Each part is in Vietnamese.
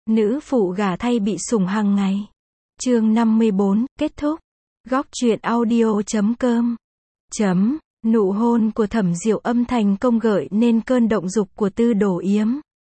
Nữ phụ gả thay bị sủng hàng ngày. Chương 54, kết thúc. Góc truyện audio.com. Nụ hôn của Thẩm Diệu Âm thành công gợi nên cơn động dục của Tư Đồ Yếm.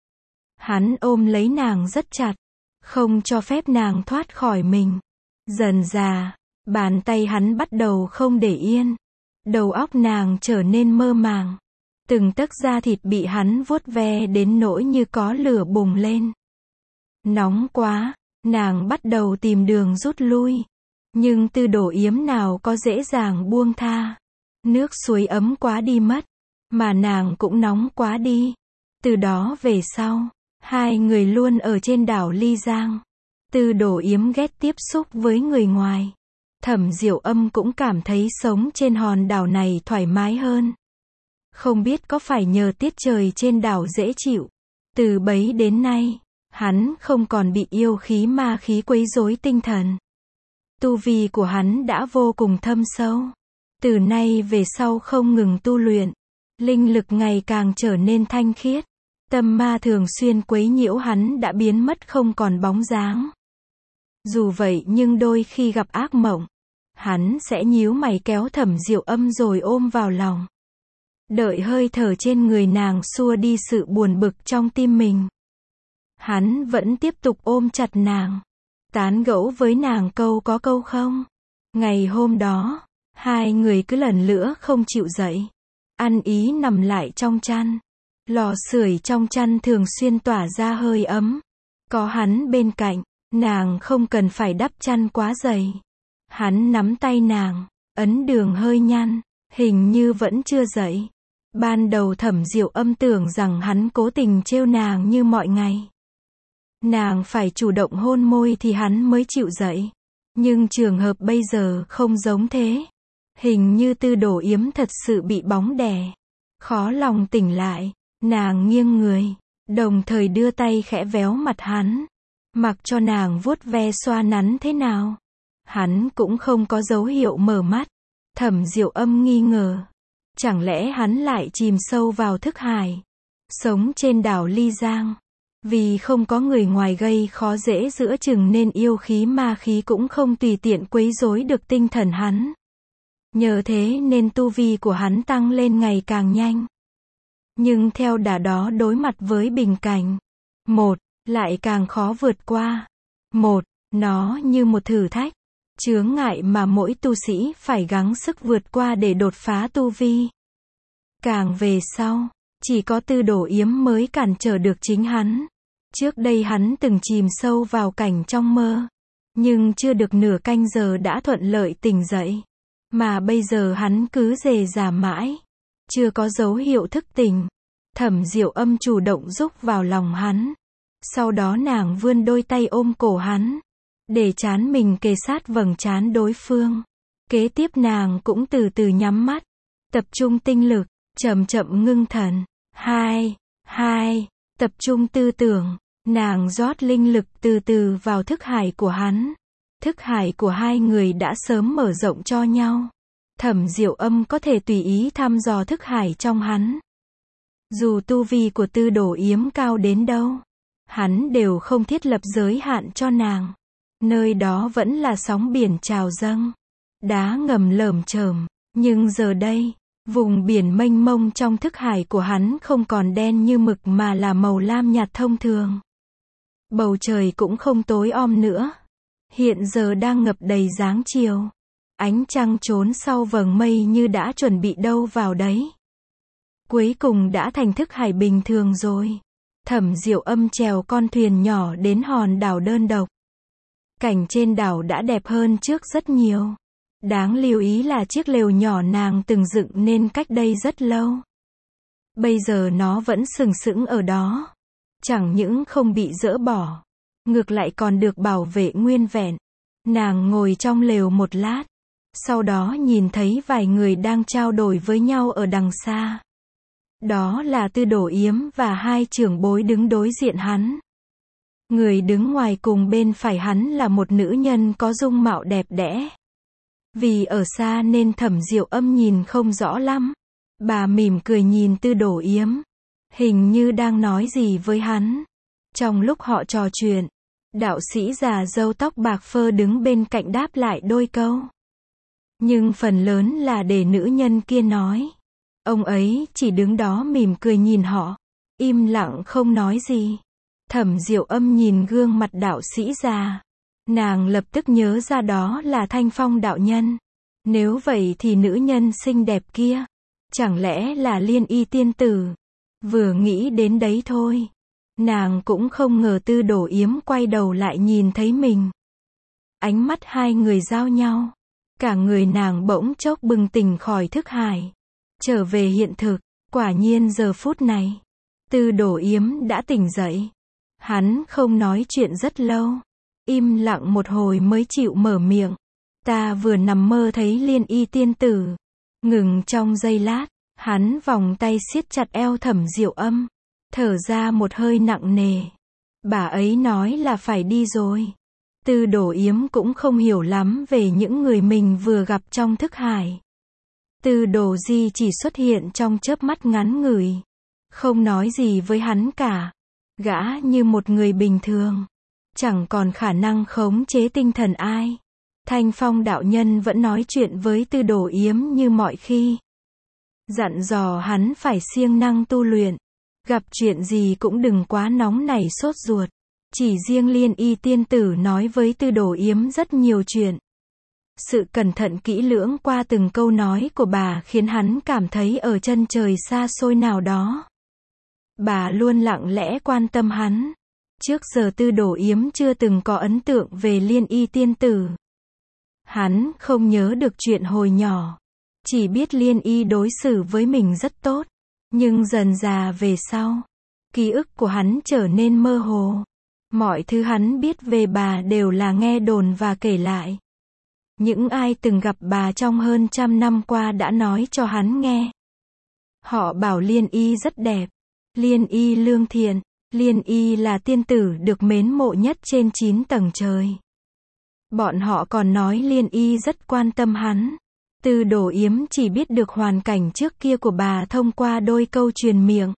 Hắn ôm lấy nàng rất chặt, không cho phép nàng thoát khỏi mình. Dần dà, bàn tay hắn bắt đầu không để yên. Đầu óc nàng trở nên mơ màng. Từng tấc da thịt bị hắn vuốt ve đến nỗi như có lửa bùng lên. Nóng quá, nàng bắt đầu tìm đường rút lui. Nhưng Tư Đồ Yếm nào có dễ dàng buông tha. Nước suối ấm quá đi mất, mà nàng cũng nóng quá đi. Từ đó về sau, hai người luôn ở trên đảo Ly Giang. Tư Đồ Yếm ghét tiếp xúc với người ngoài. Thẩm Diệu Âm cũng cảm thấy sống trên hòn đảo này thoải mái hơn. Không biết có phải nhờ tiết trời trên đảo dễ chịu. Từ bấy đến nay, hắn không còn bị yêu khí ma khí quấy rối tinh thần. Tu vi của hắn đã vô cùng thâm sâu. Từ nay về sau không ngừng tu luyện, linh lực ngày càng trở nên thanh khiết. Tâm ma thường xuyên quấy nhiễu hắn đã biến mất không còn bóng dáng. Dù vậy nhưng đôi khi gặp ác mộng, hắn sẽ nhíu mày kéo Thẩm Diệu Âm rồi ôm vào lòng. Đợi hơi thở trên người nàng xua đi sự buồn bực trong tim mình. Hắn vẫn tiếp tục ôm chặt nàng, tán gẫu với nàng câu có câu không. Ngày hôm đó, hai người cứ lần lữa không chịu dậy, ăn ý nằm lại trong chăn. Lò sưởi trong chăn thường xuyên tỏa ra hơi ấm. Có hắn bên cạnh, nàng không cần phải đắp chăn quá dày. Hắn nắm tay nàng, ấn đường hơi nhăn, hình như vẫn chưa dậy. Ban đầu Thẩm Diệu Âm tưởng rằng hắn cố tình trêu nàng như mọi ngày. Nàng phải chủ động hôn môi thì hắn mới chịu dậy. Nhưng trường hợp bây giờ không giống thế. Hình như Tư Đồ Yếm thật sự bị bóng đè. Khó lòng tỉnh lại, nàng nghiêng người, đồng thời đưa tay khẽ véo mặt hắn. Mặc cho nàng vuốt ve xoa nắn thế nào, hắn cũng không có dấu hiệu mở mắt. Thẩm Diệu Âm nghi ngờ. Chẳng lẽ hắn lại chìm sâu vào thức hải, sống trên đảo Ly Giang. Vì không có người ngoài gây khó dễ giữa chừng nên yêu khí ma khí cũng không tùy tiện quấy rối được tinh thần hắn. Nhờ thế nên tu vi của hắn tăng lên ngày càng nhanh. Nhưng theo đà đó đối mặt với bình cảnh, lại càng khó vượt qua. Nó như một thử thách, chướng ngại mà mỗi tu sĩ phải gắng sức vượt qua để đột phá tu vi. Càng về sau, chỉ có Tư Đồ Yếm mới cản trở được chính hắn. Trước đây hắn từng chìm sâu vào cảnh trong mơ, nhưng chưa được nửa canh giờ đã thuận lợi tỉnh dậy. Mà bây giờ hắn cứ rề rà mãi, chưa có dấu hiệu thức tỉnh. Thẩm Diệu Âm chủ động rúc vào lòng hắn. Sau đó nàng vươn đôi tay ôm cổ hắn, để trán mình kề sát vầng trán đối phương. Kế tiếp nàng cũng từ từ nhắm mắt, tập trung tinh lực, chậm chậm ngưng thần. Tập trung tư tưởng, nàng rót linh lực từ từ vào thức hải của hắn. Thức hải của hai người đã sớm mở rộng cho nhau. Thẩm Diệu Âm có thể tùy ý thăm dò thức hải trong hắn. Dù tu vi của Tư Đồ Yếm cao đến đâu, hắn đều không thiết lập giới hạn cho nàng. Nơi đó vẫn là sóng biển trào dâng, đá ngầm lởm chởm. Nhưng giờ đây, vùng biển mênh mông trong thức hải của hắn không còn đen như mực mà là màu lam nhạt thông thường. Bầu trời cũng không tối om nữa. Hiện giờ đang ngập đầy dáng chiều. Ánh trăng trốn sau vầng mây như đã chuẩn bị đâu vào đấy. Cuối cùng đã thành thức hải bình thường rồi. Thẩm Diệu Âm chèo con thuyền nhỏ đến hòn đảo đơn độc. Cảnh trên đảo đã đẹp hơn trước rất nhiều. Đáng lưu ý là chiếc lều nhỏ nàng từng dựng nên cách đây rất lâu. Bây giờ nó vẫn sừng sững ở đó. Chẳng những không bị dỡ bỏ, ngược lại còn được bảo vệ nguyên vẹn. Nàng ngồi trong lều một lát, sau đó nhìn thấy vài người đang trao đổi với nhau ở đằng xa. Đó là Tư Đồ Yếm và hai trưởng bối đứng đối diện hắn. Người đứng ngoài cùng bên phải hắn là một nữ nhân có dung mạo đẹp đẽ. Vì ở xa nên Thẩm Diệu Âm nhìn không rõ lắm. Bà mỉm cười nhìn Tư Đồ Yếm, hình như đang nói gì với hắn. Trong lúc họ trò chuyện, đạo sĩ già râu tóc bạc phơ đứng bên cạnh đáp lại đôi câu. Nhưng phần lớn là để nữ nhân kia nói. Ông ấy chỉ đứng đó mỉm cười nhìn họ, im lặng không nói gì. Thẩm Diệu Âm nhìn gương mặt đạo sĩ già. Nàng lập tức nhớ ra đó là Thanh Phong đạo nhân. Nếu vậy thì nữ nhân xinh đẹp kia, chẳng lẽ là Liên Y tiên tử? Vừa nghĩ đến đấy thôi, nàng cũng không ngờ Tư Đồ Yếm quay đầu lại nhìn thấy mình. Ánh mắt hai người giao nhau. Cả người nàng bỗng chốc bừng tỉnh khỏi thức hải. Trở về hiện thực, quả nhiên giờ phút này, Tư Đồ Yếm đã tỉnh dậy. Hắn không nói chuyện rất lâu. Im lặng một hồi mới chịu mở miệng. Ta vừa nằm mơ thấy Liên Y tiên tử. Ngừng trong giây lát, hắn vòng tay siết chặt eo Thẩm Diệu Âm. Thở ra một hơi nặng nề. Bà ấy nói là phải đi rồi. Tư Đồ Yếm cũng không hiểu lắm về những người mình vừa gặp trong thức hải. Tư Đồ Di chỉ xuất hiện trong chớp mắt ngắn ngủi. Không nói gì với hắn cả. Gã như một người bình thường. Chẳng còn khả năng khống chế tinh thần ai. Thanh Phong đạo nhân vẫn nói chuyện với Tư Đồ Yếm như mọi khi. Dặn dò hắn phải siêng năng tu luyện. Gặp chuyện gì cũng đừng quá nóng nảy sốt ruột. Chỉ riêng Liên Y tiên tử nói với Tư Đồ Yếm rất nhiều chuyện. Sự cẩn thận kỹ lưỡng qua từng câu nói của bà khiến hắn cảm thấy ở chân trời xa xôi nào đó. Bà luôn lặng lẽ quan tâm hắn. Trước giờ Tư Đồ Yếm chưa từng có ấn tượng về Liên Y tiên tử. Hắn không nhớ được chuyện hồi nhỏ. Chỉ biết Liên Y đối xử với mình rất tốt. Nhưng dần dà về sau, ký ức của hắn trở nên mơ hồ. Mọi thứ hắn biết về bà đều là nghe đồn và kể lại. Những ai từng gặp bà trong hơn 100 năm qua đã nói cho hắn nghe. Họ bảo Liên Y rất đẹp. Liên Y lương thiện. Liên Y là tiên tử được mến mộ nhất trên 9 tầng trời. Bọn họ còn nói Liên Y rất quan tâm hắn. Tư Đồ Yếm chỉ biết được hoàn cảnh trước kia của bà thông qua đôi câu truyền miệng.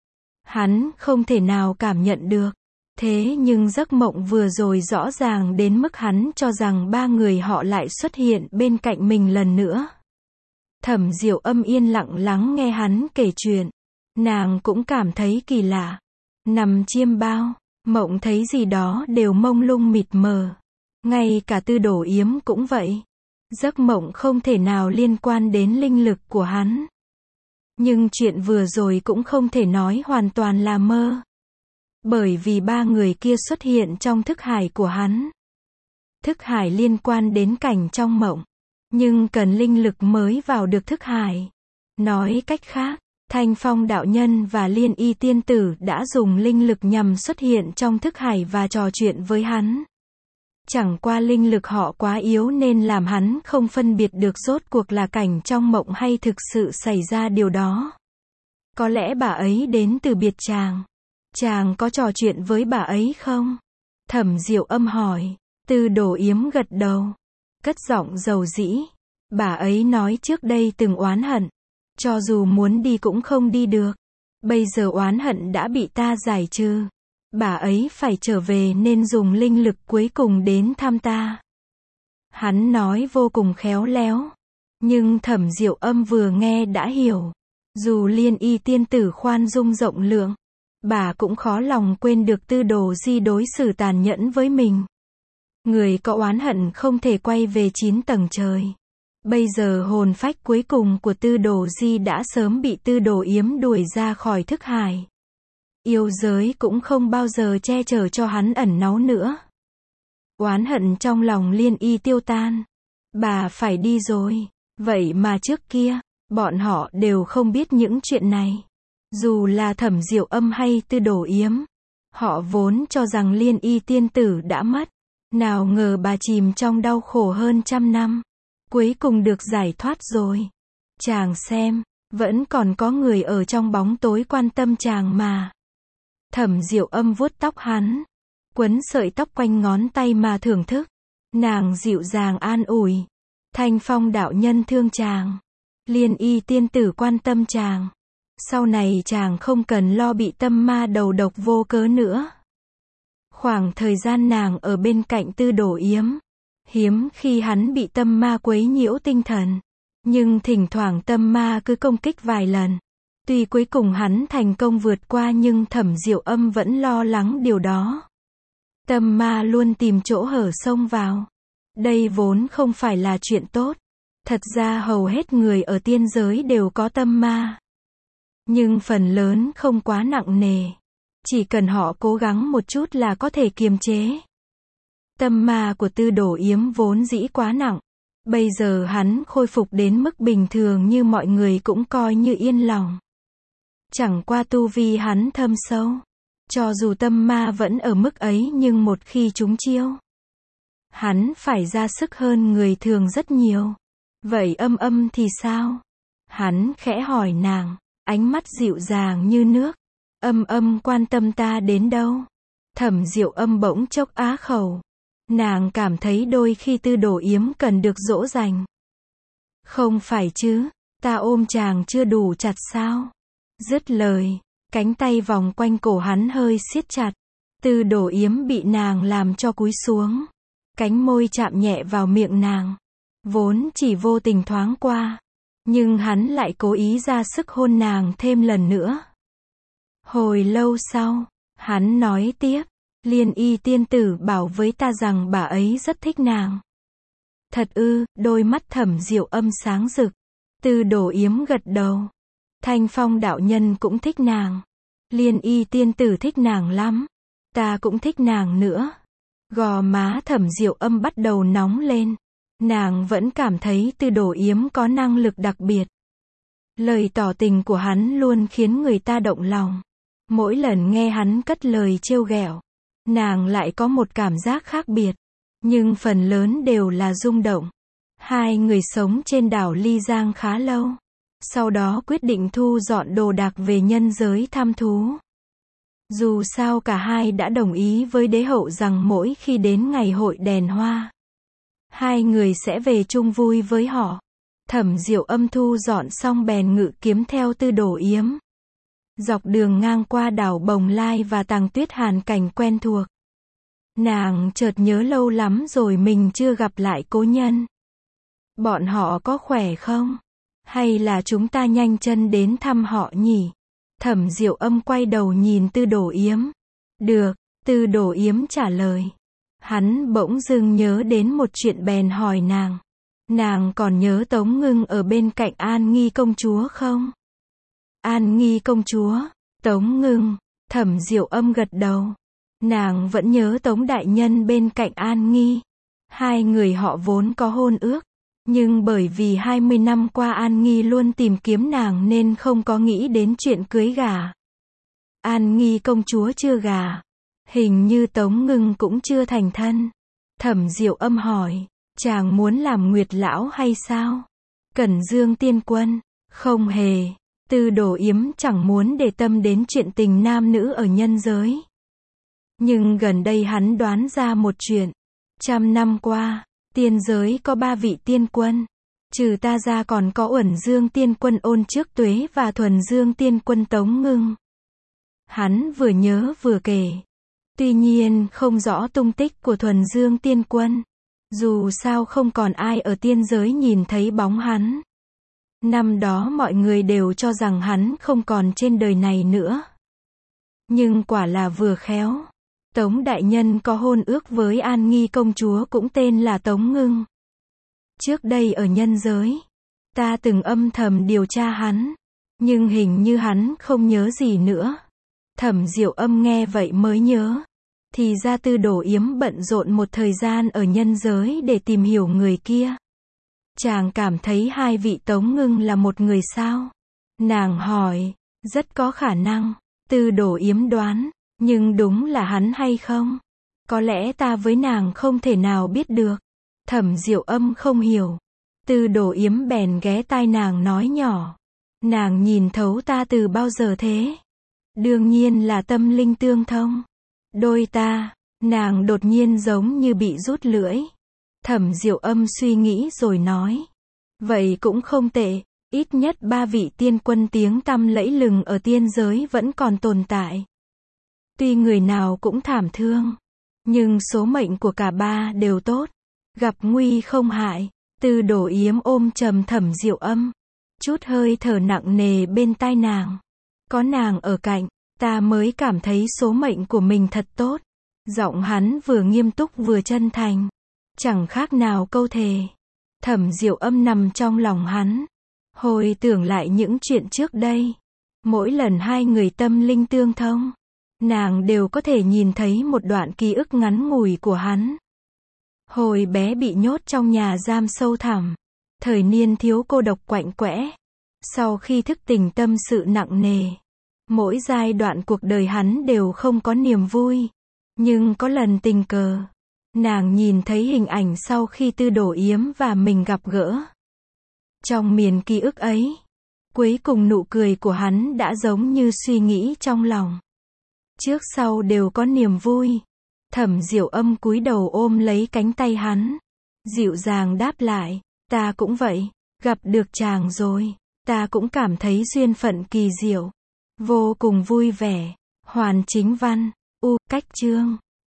Hắn không thể nào cảm nhận được. Thế nhưng giấc mộng vừa rồi rõ ràng đến mức hắn cho rằng ba người họ lại xuất hiện bên cạnh mình lần nữa. Thẩm Diệu Âm yên lặng lắng nghe hắn kể chuyện. Nàng cũng cảm thấy kỳ lạ. Nằm chiêm bao, mộng thấy gì đó đều mông lung mịt mờ. Ngay cả Tư Đồ Yếm cũng vậy. Giấc mộng không thể nào liên quan đến linh lực của hắn. Nhưng chuyện vừa rồi cũng không thể nói hoàn toàn là mơ. Bởi vì ba người kia xuất hiện trong thức hải của hắn. Thức hải liên quan đến cảnh trong mộng. Nhưng cần linh lực mới vào được thức hải. Nói cách khác, Thanh Phong đạo nhân và Liên Y tiên tử đã dùng linh lực nhằm xuất hiện trong thức hải và trò chuyện với hắn. Chẳng qua linh lực họ quá yếu nên làm hắn không phân biệt được rốt cuộc là cảnh trong mộng hay thực sự xảy ra điều đó. Có lẽ bà ấy đến từ biệt chàng. Chàng có trò chuyện với bà ấy không? Thẩm Diệu Âm hỏi. Tư Đồ Yếm gật đầu. Cất giọng dầu dĩ. Bà ấy nói trước đây từng oán hận. Cho dù muốn đi cũng không đi được. Bây giờ oán hận đã bị ta giải trừ. Bà ấy phải trở về nên dùng linh lực cuối cùng đến thăm ta. Hắn nói vô cùng khéo léo. Nhưng Thẩm Diệu Âm vừa nghe đã hiểu. Dù Liên Y tiên tử khoan dung rộng lượng, bà cũng khó lòng quên được Tư Đồ Di đối xử tàn nhẫn với mình. Người có oán hận không thể quay về 9 tầng trời. Bây giờ hồn phách cuối cùng của Tư Đồ Di đã sớm bị Tư Đồ Yếm đuổi ra khỏi thức hải. Yêu giới cũng không bao giờ che chở cho hắn ẩn náu nữa. Oán hận trong lòng Liên Y tiêu tan. Bà phải đi rồi. Vậy mà trước kia, bọn họ đều không biết những chuyện này. Dù là Thẩm Diệu Âm hay Tư Đồ Yếm, họ vốn cho rằng Liên Y tiên tử đã mất. Nào ngờ bà chìm trong đau khổ hơn 100 năm. Cuối cùng được giải thoát rồi. Chàng xem, vẫn còn có người ở trong bóng tối quan tâm chàng mà. Thẩm Diệu Âm vuốt tóc hắn, quấn sợi tóc quanh ngón tay mà thưởng thức. Nàng dịu dàng an ủi. Thanh Phong đạo nhân thương chàng. Liên Y tiên tử quan tâm chàng. Sau này chàng không cần lo bị tâm ma đầu độc vô cớ nữa. Khoảng thời gian nàng ở bên cạnh Tư Đồ Yếm, hiếm khi hắn bị tâm ma quấy nhiễu tinh thần. Nhưng thỉnh thoảng tâm ma cứ công kích vài lần. Tuy cuối cùng hắn thành công vượt qua nhưng Thẩm Diệu Âm vẫn lo lắng điều đó. Tâm ma luôn tìm chỗ hở xông vào. Đây vốn không phải là chuyện tốt. Thật ra hầu hết người ở tiên giới đều có tâm ma. Nhưng phần lớn không quá nặng nề. Chỉ cần họ cố gắng một chút là có thể kiềm chế. Tâm ma của Tư Đồ Yếm vốn dĩ quá nặng. Bây giờ hắn khôi phục đến mức bình thường như mọi người cũng coi như yên lòng. Chẳng qua tu vi hắn thâm sâu. Cho dù tâm ma vẫn ở mức ấy nhưng một khi trúng chiêu, hắn phải ra sức hơn người thường rất nhiều. Vậy Âm Âm thì sao? Hắn khẽ hỏi nàng, ánh mắt dịu dàng như nước. Âm Âm quan tâm ta đến đâu? Thẩm Diệu Âm bỗng chốc á khẩu. Nàng cảm thấy đôi khi Tư Đồ Yếm cần được dỗ dành. Không phải chứ, ta ôm chàng chưa đủ chặt sao? Dứt lời, cánh tay vòng quanh cổ hắn hơi siết chặt. Tư Đồ Yếm bị nàng làm cho cúi xuống. Cánh môi chạm nhẹ vào miệng nàng. Vốn chỉ vô tình thoáng qua. Nhưng hắn lại cố ý ra sức hôn nàng thêm lần nữa. Hồi lâu sau, hắn nói tiếp. Liên Y tiên tử bảo với ta rằng bà ấy rất thích nàng. Thật ư? Đôi mắt Thẩm Diệu Âm sáng rực. Tư Đồ Yếm gật đầu. Thanh Phong đạo nhân cũng thích nàng. Liên Y tiên tử thích nàng lắm. Ta cũng thích nàng nữa. Gò má Thẩm Diệu Âm bắt đầu nóng lên. Nàng vẫn cảm thấy Tư Đồ Yếm có năng lực đặc biệt. Lời tỏ tình của hắn luôn khiến người ta động lòng. Mỗi lần nghe hắn cất lời trêu ghẹo, nàng lại có một cảm giác khác biệt. Nhưng phần lớn đều là rung động. Hai người sống trên đảo Ly Giang khá lâu. Sau đó quyết định thu dọn đồ đạc về nhân giới thăm thú. Dù sao cả hai đã đồng ý với đế hậu rằng mỗi khi đến ngày hội đèn hoa, hai người sẽ về chung vui với họ. Thẩm Diệu Âm thu dọn xong bèn ngự kiếm theo Tư Đồ Yếm. Dọc đường ngang qua đảo Bồng Lai và Tàng Tuyết Hàn cảnh quen thuộc. Nàng chợt nhớ lâu lắm rồi mình chưa gặp lại cố nhân. Bọn họ có khỏe không? Hay là chúng ta nhanh chân đến thăm họ nhỉ? Thẩm Diệu Âm quay đầu nhìn Tư Đồ Yếm. Được, Tư Đồ Yếm trả lời. Hắn bỗng dưng nhớ đến một chuyện bèn hỏi nàng. Nàng còn nhớ Tống Ngưng ở bên cạnh An Nghi công chúa không? An Nghi công chúa, Tống Ngưng, Thẩm Diệu Âm gật đầu. Nàng vẫn nhớ Tống đại nhân bên cạnh An Nghi. Hai người họ vốn có hôn ước. Nhưng bởi vì 20 năm qua An Nghi luôn tìm kiếm nàng nên không có nghĩ đến chuyện cưới gả. An Nghi công chúa chưa gả. Hình như Tống Ngưng cũng chưa thành thân. Thẩm Diệu Âm hỏi, chàng muốn làm Nguyệt lão hay sao? Cẩn Dương tiên quân, không hề. Tư Đồ Yếm chẳng muốn để tâm đến chuyện tình nam nữ ở nhân giới. Nhưng gần đây hắn đoán ra một chuyện. 100 năm qua, tiên giới có 3 vị tiên quân. Trừ ta ra còn có Uẩn Dương tiên quân Ôn Trước Tuế và Thuần Dương tiên quân Tống Ngưng. Hắn vừa nhớ vừa kể. Tuy nhiên không rõ tung tích của Thuần Dương tiên quân. Dù sao không còn ai ở tiên giới nhìn thấy bóng hắn. Năm đó mọi người đều cho rằng hắn không còn trên đời này nữa. Nhưng quả là vừa khéo. Tống đại nhân có hôn ước với An Nghi công chúa cũng tên là Tống Ngưng. Trước đây ở nhân giới, ta từng âm thầm điều tra hắn. Nhưng hình như hắn không nhớ gì nữa. Thẩm Diệu Âm nghe vậy mới nhớ. Thì ra Tư Đồ Yếm bận rộn một thời gian ở nhân giới để tìm hiểu người kia. Chàng cảm thấy hai vị Tống Ngưng là một người sao? Nàng hỏi, rất có khả năng. Tư Đồ Yếm đoán, nhưng đúng là hắn hay không? Có lẽ ta với nàng không thể nào biết được. Thẩm Diệu Âm không hiểu. Tư Đồ Yếm bèn ghé tai nàng nói nhỏ. Nàng nhìn thấu ta từ bao giờ thế? Đương nhiên là tâm linh tương thông. Đôi ta, nàng đột nhiên giống như bị rút lưỡi. Thẩm Diệu Âm suy nghĩ rồi nói. Vậy cũng không tệ, ít nhất 3 vị tiên quân tiếng tăm lẫy lừng ở tiên giới vẫn còn tồn tại. Tuy người nào cũng thảm thương, Nhưng số mệnh của cả ba đều tốt. Gặp nguy không hại. Tư Đồ Yếm ôm chầm Thẩm Diệu Âm. Chút hơi thở nặng nề bên tai nàng. Có nàng ở cạnh, ta mới cảm thấy số mệnh của mình thật tốt. Giọng hắn vừa nghiêm túc vừa chân thành. Chẳng khác nào câu thề. Thẩm Diệu Âm nằm trong lòng hắn. Hồi tưởng lại những chuyện trước đây. Mỗi lần hai người tâm linh tương thông, nàng đều có thể nhìn thấy một đoạn ký ức ngắn ngủi của hắn. Hồi bé bị nhốt trong nhà giam sâu thẳm. Thời niên thiếu cô độc quạnh quẽ. Sau khi thức tỉnh tâm sự nặng nề. Mỗi giai đoạn cuộc đời hắn đều không có niềm vui. Nhưng có lần tình cờ, nàng nhìn thấy hình ảnh sau khi Tư Đồ Yếm và mình gặp gỡ. Trong miền ký ức ấy, cuối cùng nụ cười của hắn đã giống như suy nghĩ trong lòng. Trước sau đều có niềm vui. Thẩm Diệu Âm cúi đầu ôm lấy cánh tay hắn. Dịu dàng đáp lại, ta cũng vậy, gặp được chàng rồi, ta cũng cảm thấy duyên phận kỳ diệu. Vô cùng vui vẻ. Hoàn Chính Văn. Cách chương